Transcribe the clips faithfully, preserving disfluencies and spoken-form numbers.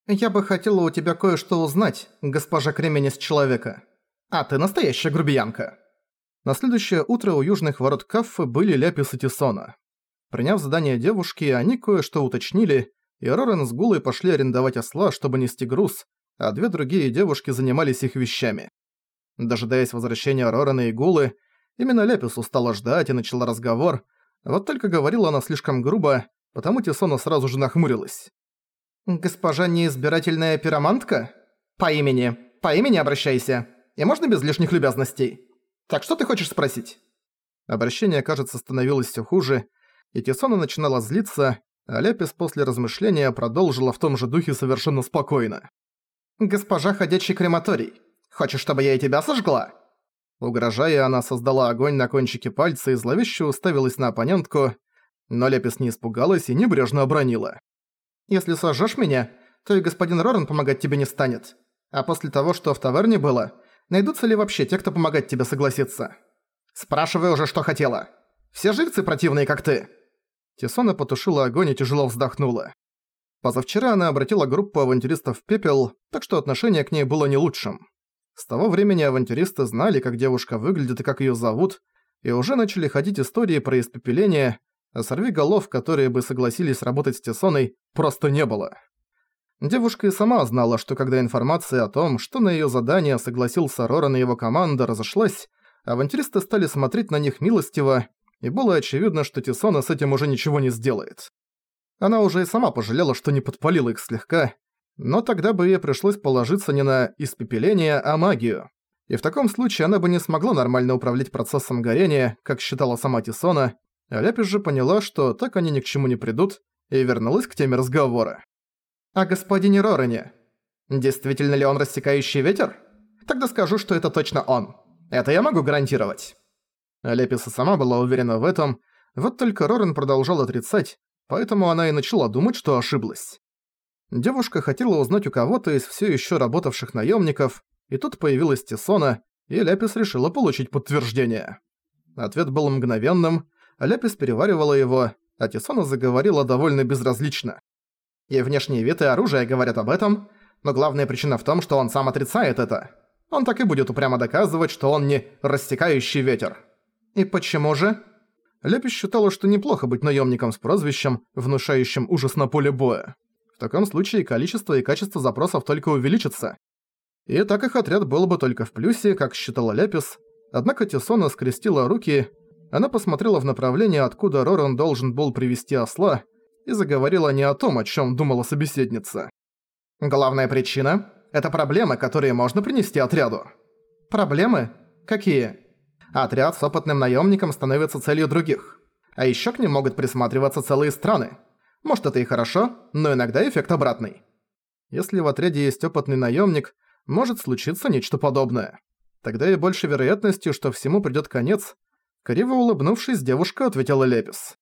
«Я бы хотела у тебя кое-что узнать, госпожа Кременец Человека. А ты настоящая грубиянка». На следующее утро у южных ворот Каффы были Ляпис и Тисона. Приняв задание девушки, они кое-что уточнили, и Рорен с Гулой пошли арендовать осла, чтобы нести груз, а две другие девушки занимались их вещами. Дожидаясь возвращения Рорена и Гулы, именно Ляпис устала ждать и начала разговор, вот только говорила она слишком грубо, потому Тисона сразу же нахмурилась. «Госпожа неизбирательная пиромантка? По имени. По имени обращайся. И можно без лишних любезностей? Так что ты хочешь спросить?» Обращение, кажется, становилось всё хуже, и Тисона начинала злиться, а Ляпис после размышления продолжила в том же духе совершенно спокойно. «Госпожа ходячий крематорий, хочешь, чтобы я и тебя сожгла?» Угрожая, она создала огонь на кончике пальца и зловеще уставилась на оппонентку, но Ляпис не испугалась и небрежно обронила. «Если сожжёшь меня, то и господин Рорен помогать тебе не станет. А после того, что в таверне было, найдутся ли вообще те, кто помогать тебе согласится? Спрашивай уже, что хотела. Все жильцы противные, как ты?» Тисона потушила огонь и тяжело вздохнула. Позавчера она обратила группу авантюристов в пепел, так что отношение к ней было не лучшим. С того времени авантюристы знали, как девушка выглядит и как её зовут, и уже начали ходить истории про испепеление, а сорвиголов, которые бы согласились работать с Тисоной, просто не было. Девушка и сама знала, что когда информация о том, что на её задание согласился Рорен и его команда, разошлась, авантюристы стали смотреть на них милостиво, и было очевидно, что Тисона с этим уже ничего не сделает. Она уже и сама пожалела, что не подпалила их слегка, но тогда бы ей пришлось положиться не на испепеление, а магию. И в таком случае она бы не смогла нормально управлять процессом горения, как считала сама Тисона, а Ляпис же поняла, что так они ни к чему не придут, и вернулась к теме разговора. «О господине Рорене. Действительно ли он рассекающий ветер? Тогда скажу, что это точно он. Это я могу гарантировать». Ляпис и сама была уверена в этом, вот только Рорен продолжал отрицать, поэтому она и начала думать, что ошиблась. Девушка хотела узнать у кого-то из всё ещё работавших наёмников, и тут появилась Тисона, и Ляпис решила получить подтверждение. Ответ был мгновенным, а Ляпис переваривала его, а Тисона заговорила довольно безразлично. И внешний вид и оружие говорят об этом, но главная причина в том, что он сам отрицает это. Он так и будет упрямо доказывать, что он не рассекающий ветер. И почему же? Ляпис считала, что неплохо быть наёмником с прозвищем, внушающим ужас на поле боя. В таком случае количество и качество запросов только увеличится. И так их отряд был бы только в плюсе, как считала Ляпис, однако Тисона скрестила руки, она посмотрела в направлении, откуда Рорен должен был привести осла, и заговорила не о том, о чём думала собеседница. «Главная причина – это проблемы, которые можно принести отряду». «Проблемы? Какие?» «Отряд с опытным наёмником становится целью других. А ещё к ним могут присматриваться целые страны. Может, это и хорошо, но иногда эффект обратный. Если в отряде есть опытный наёмник, может случиться нечто подобное. Тогда и больше вероятностью, что всему придёт конец». Криво улыбнувшись, девушка ответила Ляпис.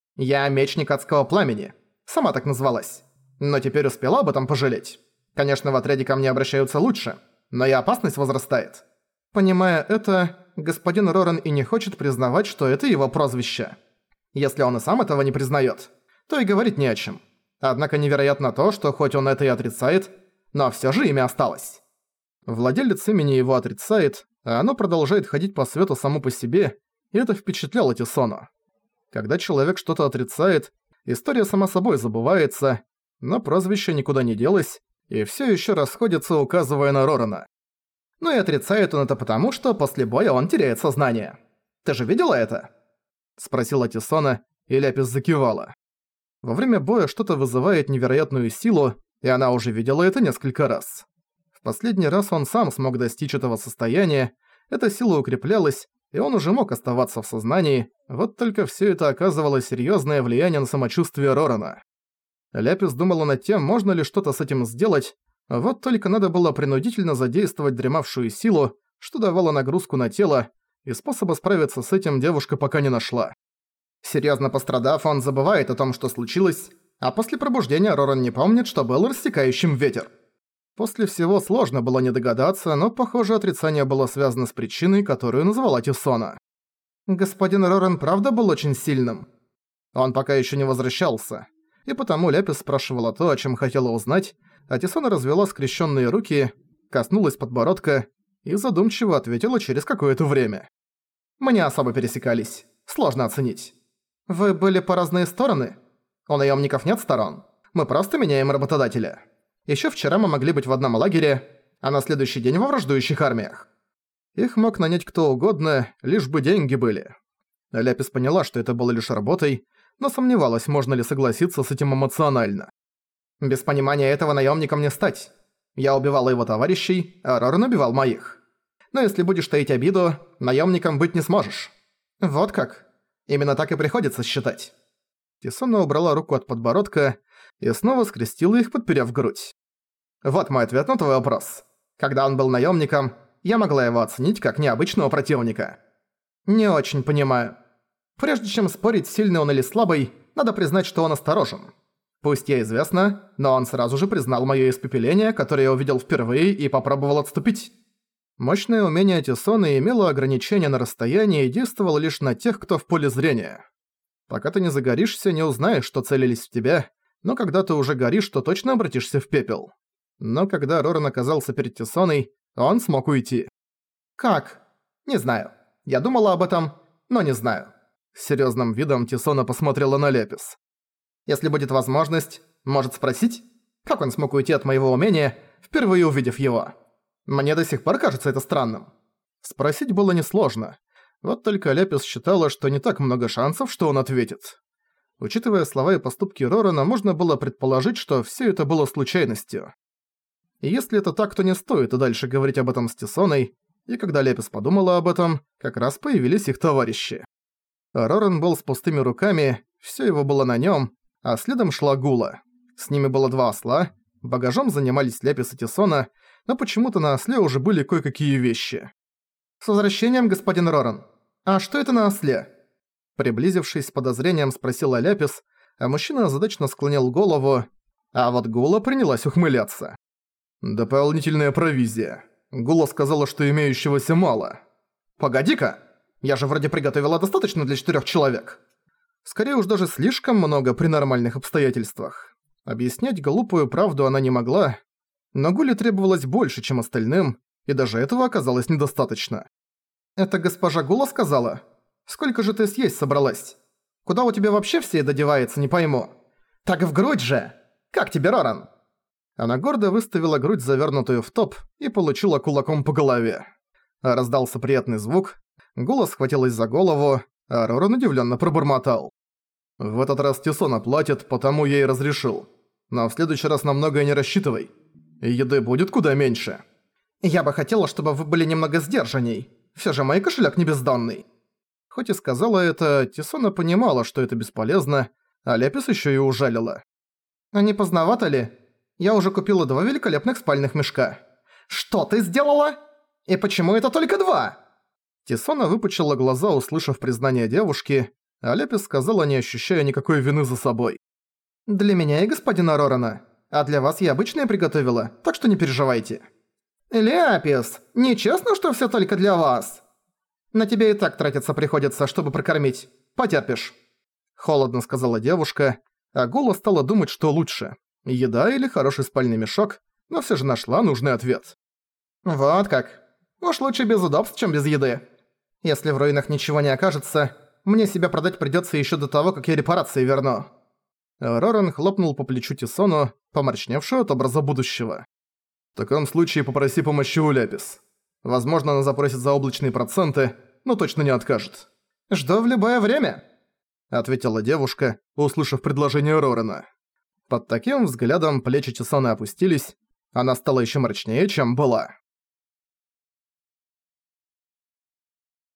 «Я мечник адского пламени. Сама так назвалась. Но теперь успела об этом пожалеть. Конечно, в отряде ко мне обращаются лучше, но и опасность возрастает». Понимая это, господин Рорен и не хочет признавать, что это его прозвище. Если он и сам этого не признает, то и говорить не о чем. Однако невероятно то, что хоть он это и отрицает, но всё же имя осталось. Владелец имени его отрицает, а оно продолжает ходить по свету само по себе, и это впечатляло Тисону. Когда человек что-то отрицает, история сама собой забывается, но прозвище никуда не делось, и всё ещё расходится, указывая на Рорена. Ну и отрицает он это потому, что после боя он теряет сознание. Ты же видела это? Спросила Тисона, и Ляпис закивала. Во время боя что-то вызывает невероятную силу, и она уже видела это несколько раз. В последний раз он сам смог достичь этого состояния, эта сила укреплялась, и он уже мог оставаться в сознании, вот только всё это оказывало серьёзное влияние на самочувствие Рорена. Ляпис думала над тем, можно ли что-то с этим сделать, вот только надо было принудительно задействовать дремавшую силу, что давало нагрузку на тело, и способа справиться с этим девушка пока не нашла. Серьёзно пострадав, он забывает о том, что случилось, а после пробуждения Рорен не помнит, что был рассекающим ветер. После всего сложно было не догадаться, но, похоже, отрицание было связано с причиной, которую назвала Тисона. Господин Рорен правда был очень сильным? Он пока ещё не возвращался, и потому Ляпис спрашивала то, о чём хотела узнать, а Тисона развела скрещенные руки, коснулась подбородка и задумчиво ответила через какое-то время. «Мы не особо пересекались. Сложно оценить. Вы были по разные стороны? У наемников нет сторон. Мы просто меняем работодателя. Еще вчера мы могли быть в одном лагере, а на следующий день во враждующих армиях. Их мог нанять кто угодно, лишь бы деньги были». Ляпис поняла, что это было лишь работой, но сомневалась, можно ли согласиться с этим эмоционально. «Без понимания этого наемником не стать. Я убивала его товарищей, а Роран убивал моих. Но если будешь таить обиду, наемником быть не сможешь. Вот как. Именно так и приходится считать». Тисона убрала руку от подбородка и снова скрестила их, подперев грудь. «Вот мой ответ на твой вопрос. Когда он был наемником, я могла его оценить как необычного противника». «Не очень понимаю. Прежде чем спорить, сильный он или слабый, надо признать, что он осторожен. Пусть ей известно, но он сразу же признал моё испепеление, которое я увидел впервые, и попробовал отступить». Мощное умение Тисоны имело ограничение на расстоянии и действовало лишь на тех, кто в поле зрения. Пока ты не загоришься, не узнаешь, что целились в тебя, но когда ты уже горишь, то точно обратишься в пепел. Но когда Роран оказался перед Тисоной, он смог уйти. «Как? Не знаю. Я думала об этом, но не знаю». С серьёзным видом Тисона посмотрела на Ляпис. «Если будет возможность, может спросить, как он смог уйти от моего умения, впервые увидев его? Мне до сих пор кажется это странным». Спросить было несложно. Вот только Ляпис считала, что не так много шансов, что он ответит. Учитывая слова и поступки Рорана, можно было предположить, что всё это было случайностью. И если это так, то не стоит и дальше говорить об этом с Тисоной, и когда Ляпис подумала об этом, как раз появились их товарищи. Роран был с пустыми руками, всё его было на нём, а следом шла Гула. С ними было два осла, багажом занимались Ляпис и Тисона, но почему-то на осле уже были кое-какие вещи. «С возвращением, господин Роран. А что это на осле?» Приблизившись с подозрением, спросила Ляпис, а мужчина озадаченно склонил голову, а вот Гула принялась ухмыляться. «Дополнительная провизия. Гула сказала, что имеющегося мало». «Погоди-ка! Я же вроде приготовила достаточно для четырёх человек». Скорее уж даже слишком много при нормальных обстоятельствах. Объяснять глупую правду она не могла, но Гуле требовалось больше, чем остальным, и даже этого оказалось недостаточно. «Это госпожа Гула сказала? Сколько же ты съесть собралась? Куда у тебя вообще все это девается, не пойму?» «Так в грудь же! Как тебе, Роран?» Она гордо выставила грудь, завернутую в топ, и получила кулаком по голове. Раздался приятный звук, Гула схватилась за голову, а Роран удивленно пробормотал. «В этот раз Тисона платит, потому я и разрешил. Но в следующий раз на многое не рассчитывай. Еды будет куда меньше». «Я бы хотела, чтобы вы были немного сдержанней. Всё же мой кошелек не бездонный». Хоть и сказала это, Тисона понимала, что это бесполезно, а Ляпис ещё и ужалила. «А не поздновато ли? Я уже купила два великолепных спальных мешка». «Что ты сделала? И почему это только два?» Тисона выпучила глаза, услышав признание девушки, а Ляпис сказала, не ощущая никакой вины за собой. «Для меня и господина Рорана. А для вас я обычное приготовила, так что не переживайте». «Ляпис, нечестно, что всё только для вас?» «На тебя и так тратиться приходится, чтобы прокормить. Потерпишь». Холодно сказала девушка, а Гула стала думать, что лучше. Еда или хороший спальный мешок, но всё же нашла нужный ответ. «Вот как. Уж лучше без удобств, чем без еды. Если в руинах ничего не окажется, мне себя продать придётся ещё до того, как я репарации верну». Роран хлопнул по плечу Тисону, помрачневшую от образа будущего. «В таком случае попроси помощи у Ляпис. Возможно, она запросит заоблачные проценты, но точно не откажет». «Жду в любое время», — ответила девушка, услышав предложение Рорана. Под таким взглядом плечи Тисоны опустились, она стала ещё мрачнее, чем была.